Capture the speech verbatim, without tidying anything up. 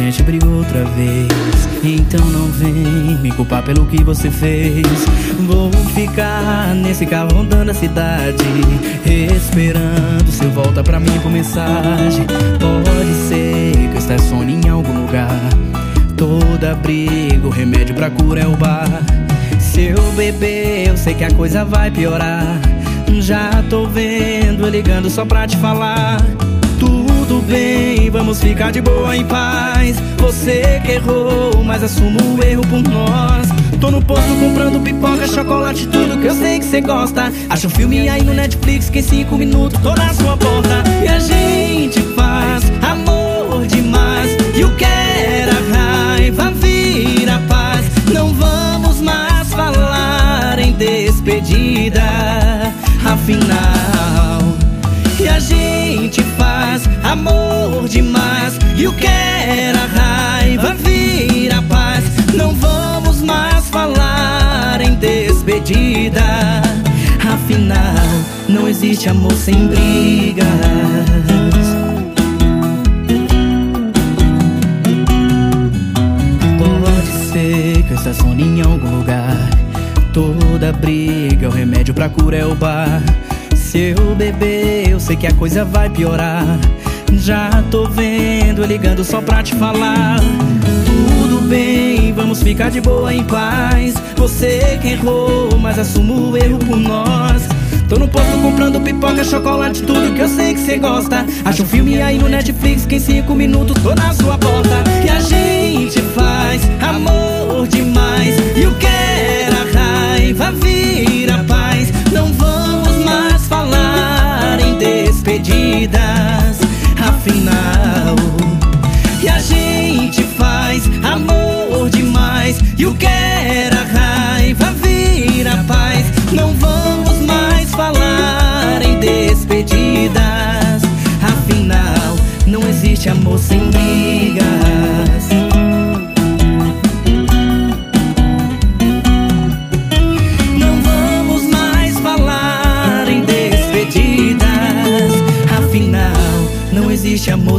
gente brigou outra vez. Então não vem me culpar pelo que você fez. Vou ficar nesse carro andando a cidade, esperando seu volta pra mim por mensagem. Pode ser que eu estacione em algum lugar. Toda briga, o remédio pra cura é o bar. Se eu beber, eu sei que a coisa vai piorar. Já tô vendo eu ligando só pra te falar. Tudo bem, vamos ficar de boa em paz. Você que errou, mas assumo o erro por nós. Tô no posto comprando pipoca, chocolate, tudo que eu sei que você gosta. Acha um filme aí no Netflix que em cinco minutos tô na sua porta. E a gente faz amor demais, e o que era raiva vira paz. Não vamos mais falar em despedida, afinal. E a gente faz amor demais, e o que era raiva vira paz. Não vamos mais falar em despedida, afinal, não existe amor sem brigas. Pode ser que eu estacione em algum lugar. Toda briga, o remédio pra cura é o bar. Se eu beber, eu sei que a coisa vai piorar. Já tô vendo eu ligando só pra te falar. Tudo bem, vamos ficar de boa em paz. Você que errou, mas assumo o erro por nós. Tô no posto comprando pipoca, chocolate, tudo que eu sei que você gosta. Acha um filme aí no Netflix que em cinco minutos tô na sua porta. E a gente faz amor demais, e o que era raiva vira paz. Não vamos mais falar em despedidas, afinal. E a gente faz amor demais, e o que era raiva vira paz. Não vamos mais falar em despedidas, afinal, não existe amor sem brigas. Não vamos mais falar em despedidas, afinal, não existe amor